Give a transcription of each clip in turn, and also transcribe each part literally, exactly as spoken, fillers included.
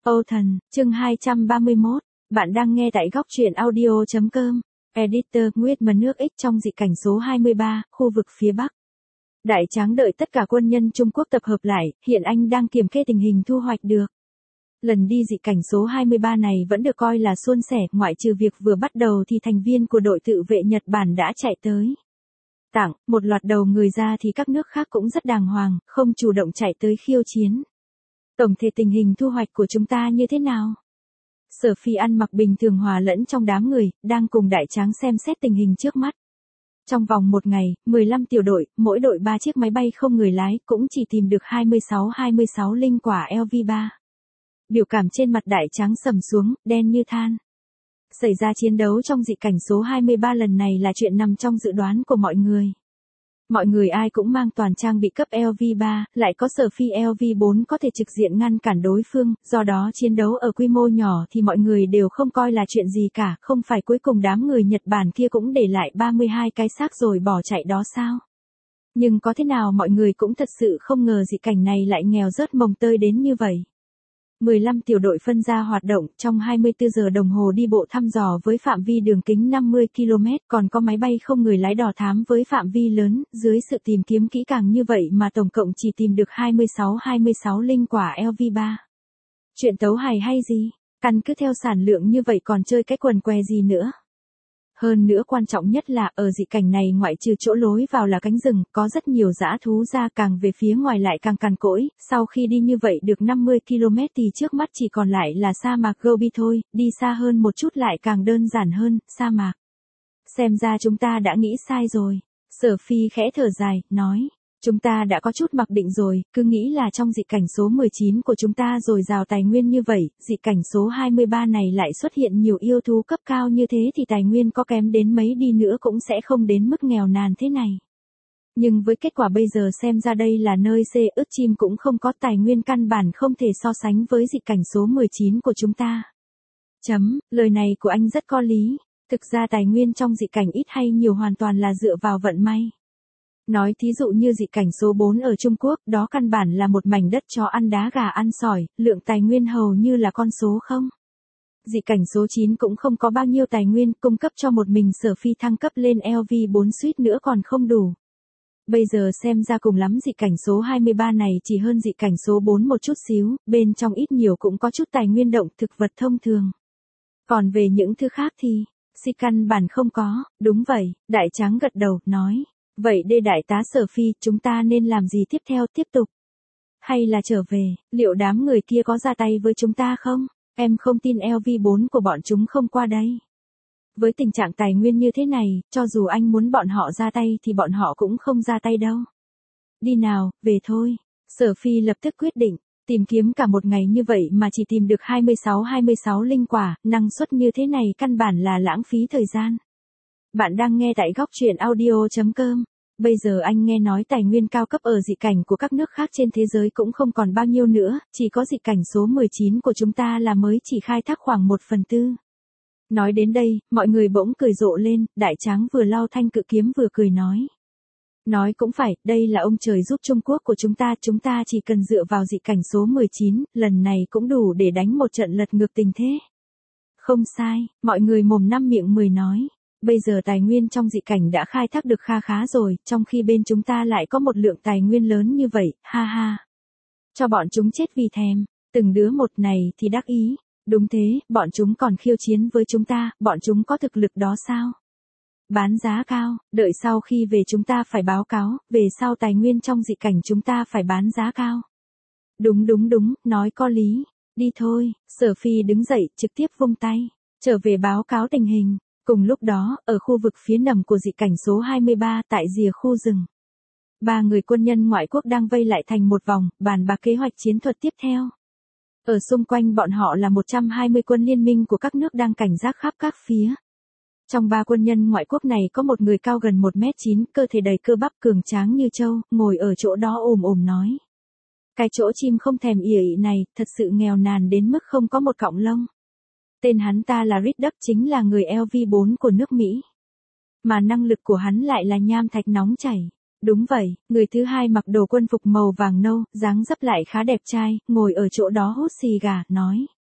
Ocean, chương hai trăm ba mươi mốt. Bạn đang nghe tại góc truyện audio chấm com. Editor Nguyệt Mật nước X trong dị cảnh số hai mươi ba, khu vực phía Bắc. Đại Tráng đợi tất cả quân nhân Trung Quốc tập hợp lại, hiện anh đang kiểm kê tình hình thu hoạch được. Lần đi dị cảnh số hai mươi ba này vẫn được coi là suôn sẻ, ngoại trừ việc vừa bắt đầu thì thành viên của đội tự vệ Nhật Bản đã chạy tới tặng một loạt đầu người ra thì các nước khác cũng rất đàng hoàng, không chủ động chạy tới khiêu chiến. Tổng thể tình hình thu hoạch của chúng ta như thế nào? Sở Phi ăn mặc bình thường hòa lẫn trong đám người, đang cùng Đại Tráng xem xét tình hình trước mắt. Trong vòng một ngày, mười lăm tiểu đội, mỗi đội ba chiếc máy bay không người lái, cũng chỉ tìm được hai mươi sáu hai mươi sáu linh quả L V ba. Biểu cảm trên mặt Đại Tráng sầm xuống, đen như than. Xảy ra chiến đấu trong dị cảnh số hai mươi ba lần này là chuyện nằm trong dự đoán của mọi người. Mọi người ai cũng mang toàn trang bị cấp L V ba, lại có Sở Phi L V bốn có thể trực diện ngăn cản đối phương, do đó chiến đấu ở quy mô nhỏ thì mọi người đều không coi là chuyện gì cả, không phải cuối cùng đám người Nhật Bản kia cũng để lại ba mươi hai cái xác rồi bỏ chạy đó sao? Nhưng có thế nào mọi người cũng thật sự không ngờ dị cảnh này lại nghèo rớt mồng tơi đến như vậy. mười lăm tiểu đội phân ra hoạt động, trong hai mươi tư giờ đồng hồ đi bộ thăm dò với phạm vi đường kính năm mươi ki lô mét, còn có máy bay không người lái đò thám với phạm vi lớn, dưới sự tìm kiếm kỹ càng như vậy mà tổng cộng chỉ tìm được hai mươi sáu hai mươi sáu linh quả L V ba. Chuyện tấu hài hay gì? Căn cứ theo sản lượng như vậy còn chơi cái quần què gì nữa? Hơn nữa quan trọng nhất là ở dị cảnh này ngoại trừ chỗ lối vào là cánh rừng, có rất nhiều dã thú ra, càng về phía ngoài lại càng cằn cỗi, sau khi đi như vậy được năm mươi ki lô mét thì trước mắt chỉ còn lại là sa mạc Gobi thôi, đi xa hơn một chút lại càng đơn giản hơn, sa mạc. Xem ra chúng ta đã nghĩ sai rồi. Sở Phi khẽ thở dài, nói. Chúng ta đã có chút mặc định rồi, cứ nghĩ là trong dị cảnh số mười chín của chúng ta dồi dào tài nguyên như vậy, dị cảnh số hai mươi ba này lại xuất hiện nhiều yêu thú cấp cao như thế thì tài nguyên có kém đến mấy đi nữa cũng sẽ không đến mức nghèo nàn thế này. Nhưng với kết quả bây giờ xem ra đây là nơi C ức chim cũng không có tài nguyên căn bản không thể so sánh với dị cảnh số mười chín của chúng ta. Chấm, lời này của anh rất có lý, thực ra tài nguyên trong dị cảnh ít hay nhiều hoàn toàn là dựa vào vận may. Nói thí dụ như dị cảnh số bốn ở Trung Quốc, đó căn bản là một mảnh đất chó ăn đá gà ăn sỏi, lượng tài nguyên hầu như là con số không. Dị cảnh số chín cũng không có bao nhiêu tài nguyên, cung cấp cho một mình Sở Phi thăng cấp lên L V bốn suýt nữa còn không đủ. Bây giờ xem ra cùng lắm dị cảnh số hai mươi ba này chỉ hơn dị cảnh số bốn một chút xíu, bên trong ít nhiều cũng có chút tài nguyên động thực vật thông thường. Còn về những thứ khác thì, si căn bản không có, đúng vậy, Đại Tráng gật đầu, nói. Vậy đây đại tá Sở Phi, chúng ta nên làm gì tiếp theo, tiếp tục? Hay là trở về, liệu đám người kia có ra tay với chúng ta không? Em không tin L V bốn của bọn chúng không qua đây. Với tình trạng tài nguyên như thế này, cho dù anh muốn bọn họ ra tay thì bọn họ cũng không ra tay đâu. Đi nào, về thôi. Sở Phi lập tức quyết định, tìm kiếm cả một ngày như vậy mà chỉ tìm được hai mươi sáu hai mươi sáu linh quả, năng suất như thế này căn bản là lãng phí thời gian. Bạn đang nghe tại góc truyện audio chấm com. Bây giờ anh nghe nói tài nguyên cao cấp ở dị cảnh của các nước khác trên thế giới cũng không còn bao nhiêu nữa, chỉ có dị cảnh số mười chín của chúng ta là mới chỉ khai thác khoảng một phần tư. Nói đến đây, mọi người bỗng cười rộ lên, Đại Tráng vừa lau thanh cự kiếm vừa cười nói. Nói cũng phải, đây là ông trời giúp Trung Quốc của chúng ta, chúng ta chỉ cần dựa vào dị cảnh số mười chín, lần này cũng đủ để đánh một trận lật ngược tình thế. Không sai, mọi người mồm năm miệng mười nói. Bây giờ tài nguyên trong dị cảnh đã khai thác được kha khá rồi, trong khi bên chúng ta lại có một lượng tài nguyên lớn như vậy, ha ha. Cho bọn chúng chết vì thèm, từng đứa một này thì đắc ý. Đúng thế, bọn chúng còn khiêu chiến với chúng ta, bọn chúng có thực lực đó sao? Bán giá cao, đợi sau khi về chúng ta phải báo cáo, về sau tài nguyên trong dị cảnh chúng ta phải bán giá cao. Đúng đúng đúng, nói có lý. Đi thôi, Sở Phi đứng dậy, trực tiếp vung tay, trở về báo cáo tình hình. Cùng lúc đó, ở khu vực phía nằm của dị cảnh số hai mươi ba tại rìa khu rừng. Ba người quân nhân ngoại quốc đang vây lại thành một vòng, bàn bạc kế hoạch chiến thuật tiếp theo. Ở xung quanh bọn họ là một trăm hai mươi quân liên minh của các nước đang cảnh giác khắp các phía. Trong ba quân nhân ngoại quốc này có một người cao gần một mét chín, cơ thể đầy cơ bắp cường tráng như trâu, ngồi ở chỗ đó ồm ồm nói. Cái chỗ chim không thèm ỉa ỉ này, thật sự nghèo nàn đến mức không có một cọng lông. Tên hắn ta là Reed Duck, chính là người L V bốn của nước Mỹ. Mà năng lực của hắn lại là nham thạch nóng chảy. Đúng vậy, người thứ hai mặc đồ quân phục màu vàng nâu, dáng dấp lại khá đẹp trai, ngồi ở chỗ đó hút xì gà, nói.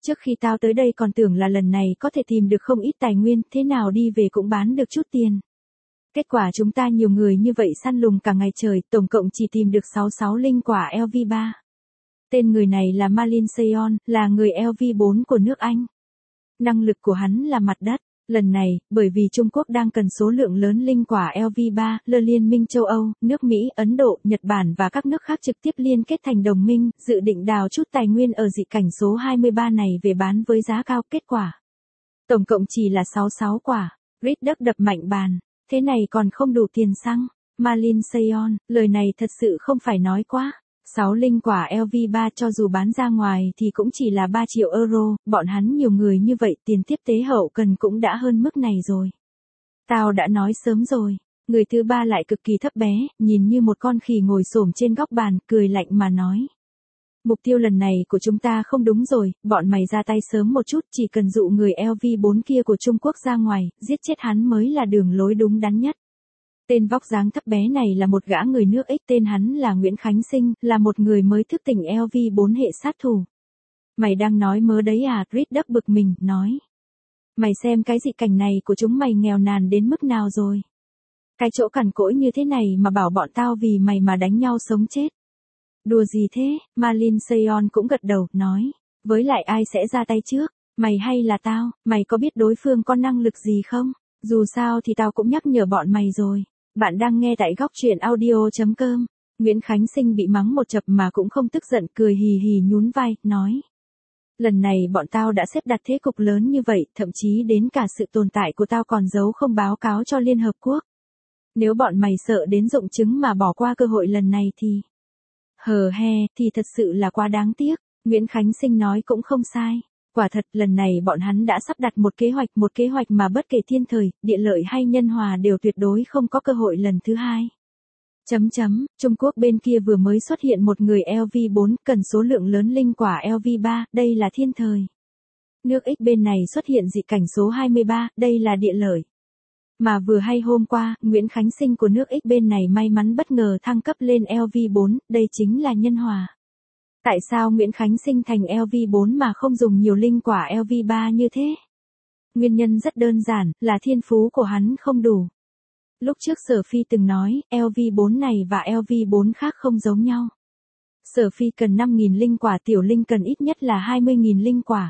Trước khi tao tới đây còn tưởng là lần này có thể tìm được không ít tài nguyên, thế nào đi về cũng bán được chút tiền. Kết quả chúng ta nhiều người như vậy săn lùng cả ngày trời, tổng cộng chỉ tìm được sáu mươi sáu linh quả L V ba. Tên người này là Malin Seon, là người L V bốn của nước Anh. Năng lực của hắn là mặt đất. Lần này, bởi vì Trung Quốc đang cần số lượng lớn linh quả L V ba, lơ Liên minh châu Âu, nước Mỹ, Ấn Độ, Nhật Bản và các nước khác trực tiếp liên kết thành đồng minh, dự định đào chút tài nguyên ở dị cảnh số hai mươi ba này về bán với giá cao. Kết quả, tổng cộng chỉ là sáu mươi sáu quả. Reed Duck đập mạnh bàn. Thế này còn không đủ tiền xăng. Malin Seon, lời này thật sự không phải nói quá. sáu linh quả L V ba cho dù bán ra ngoài thì cũng chỉ là ba triệu euro, bọn hắn nhiều người như vậy tiền tiếp tế hậu cần cũng đã hơn mức này rồi. Tao đã nói sớm rồi. Người thứ ba lại cực kỳ thấp bé, nhìn như một con khỉ ngồi xổm trên góc bàn, cười lạnh mà nói. Mục tiêu lần này của chúng ta không đúng rồi, bọn mày ra tay sớm một chút, chỉ cần dụ người L V bốn kia của Trung Quốc ra ngoài, giết chết hắn mới là đường lối đúng đắn nhất. Tên vóc dáng thấp bé này là một gã người nước X, tên hắn là Nguyễn Khánh Sinh, là một người mới thức tỉnh L V bốn hệ sát thủ. Mày đang nói mớ đấy à? Reed Duck bực mình, nói. Mày xem cái dị cảnh này của chúng mày nghèo nàn đến mức nào rồi. Cái chỗ cằn cỗi như thế này mà bảo bọn tao vì mày mà đánh nhau sống chết. Đùa gì thế? Malin Seon cũng gật đầu, nói. Với lại ai sẽ ra tay trước? Mày hay là tao? Mày có biết đối phương có năng lực gì không? Dù sao thì tao cũng nhắc nhở bọn mày rồi. Bạn đang nghe tại góc truyện audio chấm com. Nguyễn Khánh Sinh bị mắng một chập mà cũng không tức giận, cười hì hì nhún vai, nói. Lần này bọn tao đã xếp đặt thế cục lớn như vậy, thậm chí đến cả sự tồn tại của tao còn giấu không báo cáo cho Liên Hợp Quốc. Nếu bọn mày sợ đến rụng trứng mà bỏ qua cơ hội lần này thì... Hờ he, thì thật sự là quá đáng tiếc. Nguyễn Khánh Sinh nói cũng không sai. Quả thật lần này bọn hắn đã sắp đặt một kế hoạch, một kế hoạch mà bất kể thiên thời, địa lợi hay nhân hòa đều tuyệt đối không có cơ hội lần thứ hai. Chấm chấm, Trung Quốc bên kia vừa mới xuất hiện một người L V bốn, cần số lượng lớn linh quả L V ba, đây là thiên thời. Nước X bên này xuất hiện dị cảnh số hai mươi ba, đây là địa lợi. Mà vừa hay hôm qua, Nguyễn Khánh Sinh của nước X bên này may mắn bất ngờ thăng cấp lên L V bốn, đây chính là nhân hòa. Tại sao Nguyễn Khánh Sinh thành L V bốn mà không dùng nhiều linh quả L V ba như thế? Nguyên nhân rất đơn giản, là thiên phú của hắn không đủ. Lúc trước Sở Phi từng nói, L V bốn này và L V bốn khác không giống nhau. Sở Phi cần năm nghìn linh quả, Tiểu Linh cần ít nhất là hai mươi nghìn linh quả.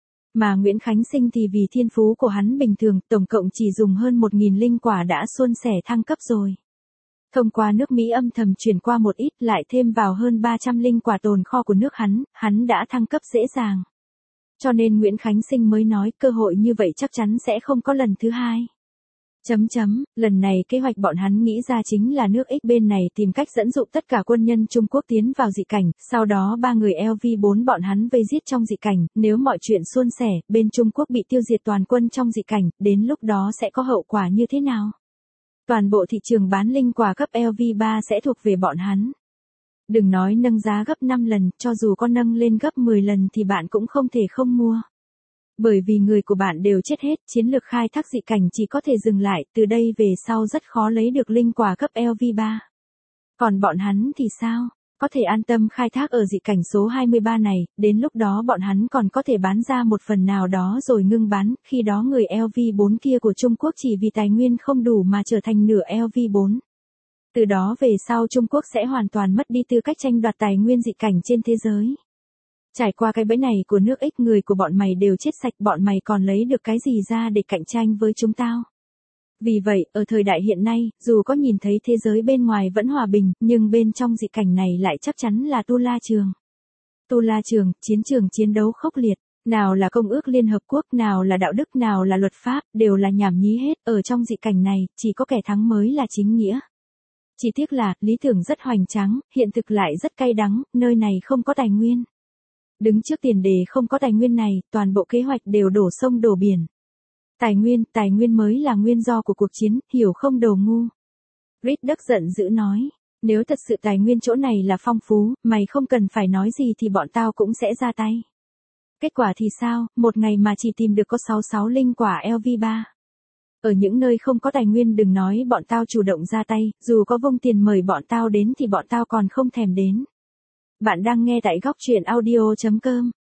Mà Nguyễn Khánh Sinh thì vì thiên phú của hắn bình thường, tổng cộng chỉ dùng hơn một nghìn linh quả đã suôn sẻ thăng cấp rồi. Thông qua nước Mỹ âm thầm chuyển qua một ít, lại thêm vào hơn ba trăm linh quả tồn kho của nước hắn, hắn đã thăng cấp dễ dàng. Cho nên Nguyễn Khánh Sinh mới nói cơ hội như vậy chắc chắn sẽ không có lần thứ hai. Chấm chấm, lần này kế hoạch bọn hắn nghĩ ra chính là nước X bên này tìm cách dẫn dụ tất cả quân nhân Trung Quốc tiến vào dị cảnh, sau đó ba người L V bốn bọn hắn vây giết trong dị cảnh, nếu mọi chuyện suôn sẻ, bên Trung Quốc bị tiêu diệt toàn quân trong dị cảnh, đến lúc đó sẽ có hậu quả như thế nào? Toàn bộ thị trường bán linh quả cấp L V ba sẽ thuộc về bọn hắn. Đừng nói nâng giá gấp năm lần, cho dù có nâng lên gấp mười lần thì bạn cũng không thể không mua. Bởi vì người của bạn đều chết hết, chiến lược khai thác dị cảnh chỉ có thể dừng lại, từ đây về sau rất khó lấy được linh quả cấp L V ba. Còn bọn hắn thì sao? Có thể an tâm khai thác ở dị cảnh số hai mươi ba này, đến lúc đó bọn hắn còn có thể bán ra một phần nào đó rồi ngưng bán, khi đó người L V bốn kia của Trung Quốc chỉ vì tài nguyên không đủ mà trở thành nửa L V bốn. Từ đó về sau Trung Quốc sẽ hoàn toàn mất đi tư cách tranh đoạt tài nguyên dị cảnh trên thế giới. Trải qua cái bẫy này của nước X, người của bọn mày đều chết sạch, bọn mày còn lấy được cái gì ra để cạnh tranh với chúng tao. Vì vậy, ở thời đại hiện nay, dù có nhìn thấy thế giới bên ngoài vẫn hòa bình, nhưng bên trong dị cảnh này lại chắc chắn là tu la trường. Tu la trường, chiến trường chiến đấu khốc liệt, nào là công ước Liên Hợp Quốc, nào là đạo đức, nào là luật pháp, đều là nhảm nhí hết, ở trong dị cảnh này, chỉ có kẻ thắng mới là chính nghĩa. Chỉ tiếc là, lý tưởng rất hoành tráng, hiện thực lại rất cay đắng, nơi này không có tài nguyên. Đứng trước tiền đề không có tài nguyên này, toàn bộ kế hoạch đều đổ sông đổ biển. Tài nguyên, tài nguyên mới là nguyên do của cuộc chiến, hiểu không đồ ngu. Reed Duck giận dữ nói, nếu thật sự tài nguyên chỗ này là phong phú, mày không cần phải nói gì thì bọn tao cũng sẽ ra tay. Kết quả thì sao, một ngày mà chỉ tìm được có sáu mươi sáu linh quả L V ba. Ở những nơi không có tài nguyên đừng nói bọn tao chủ động ra tay, dù có vung tiền mời bọn tao đến thì bọn tao còn không thèm đến. Bạn đang nghe tại góc truyện audio chấm com.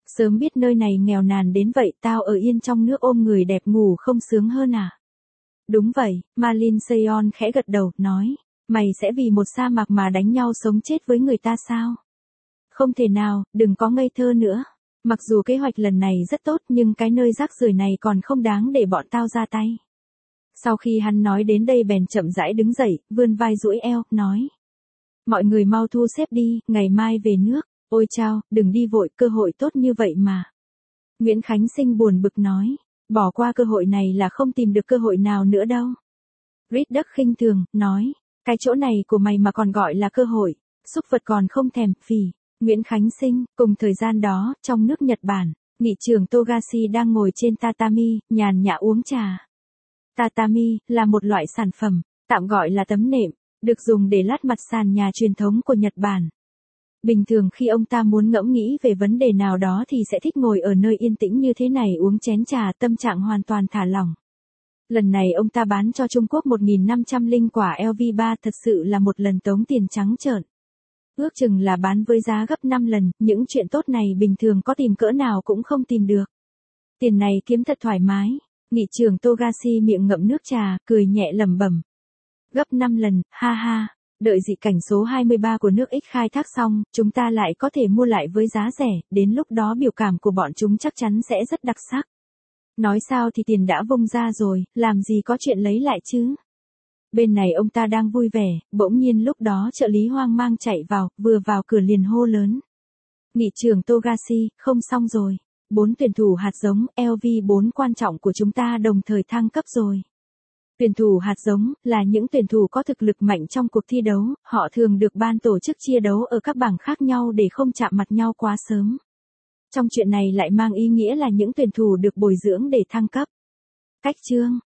Sớm biết nơi này nghèo nàn đến vậy tao ở yên trong nước ôm người đẹp ngủ không sướng hơn à? Đúng vậy, Malin Seon khẽ gật đầu, nói. Mày sẽ vì một sa mạc mà đánh nhau sống chết với người ta sao? Không thể nào, đừng có ngây thơ nữa. Mặc dù kế hoạch lần này rất tốt nhưng cái nơi rác rưởi này còn không đáng để bọn tao ra tay. Sau khi hắn nói đến đây bèn chậm rãi đứng dậy, vươn vai duỗi eo, nói. Mọi người mau thu xếp đi, ngày mai về nước. Ôi chao, đừng đi vội, cơ hội tốt như vậy mà. Nguyễn Khánh Sinh buồn bực nói. Bỏ qua cơ hội này là không tìm được cơ hội nào nữa đâu. Rít Đức khinh thường, nói. Cái chỗ này của mày mà còn gọi là cơ hội. Súc vật còn không thèm, phì. Nguyễn Khánh Sinh, cùng thời gian đó, trong nước Nhật Bản, nghị trưởng Togashi đang ngồi trên tatami, nhàn nhã uống trà. Tatami là một loại sản phẩm, tạm gọi là tấm nệm, được dùng để lát mặt sàn nhà truyền thống của Nhật Bản. Bình thường khi ông ta muốn ngẫm nghĩ về vấn đề nào đó thì sẽ thích ngồi ở nơi yên tĩnh như thế này uống chén trà, tâm trạng hoàn toàn thả lỏng. Lần này ông ta bán cho Trung Quốc một nghìn năm trăm linh quả L V ba, thật sự là một lần tống tiền trắng trợn. Ước chừng là bán với giá gấp năm lần, những chuyện tốt này bình thường có tìm cỡ nào cũng không tìm được. Tiền này kiếm thật thoải mái. Nghị trưởng Togashi miệng ngậm nước trà, cười nhẹ lẩm bẩm. Gấp năm lần, ha ha, đợi dị cảnh số hai mươi ba của nước X khai thác xong, chúng ta lại có thể mua lại với giá rẻ, đến lúc đó biểu cảm của bọn chúng chắc chắn sẽ rất đặc sắc. Nói sao thì tiền đã vung ra rồi, làm gì có chuyện lấy lại chứ. Bên này ông ta đang vui vẻ, bỗng nhiên lúc đó trợ lý hoang mang chạy vào, vừa vào cửa liền hô lớn. Nghị trưởng Togashi, không xong rồi. Bốn tuyển thủ hạt giống L V bốn quan trọng của chúng ta đồng thời thăng cấp rồi. Tuyển thủ hạt giống là những tuyển thủ có thực lực mạnh trong cuộc thi đấu, họ thường được ban tổ chức chia đấu ở các bảng khác nhau để không chạm mặt nhau quá sớm. Trong chuyện này lại mang ý nghĩa là những tuyển thủ được bồi dưỡng để thăng cấp. Cách chương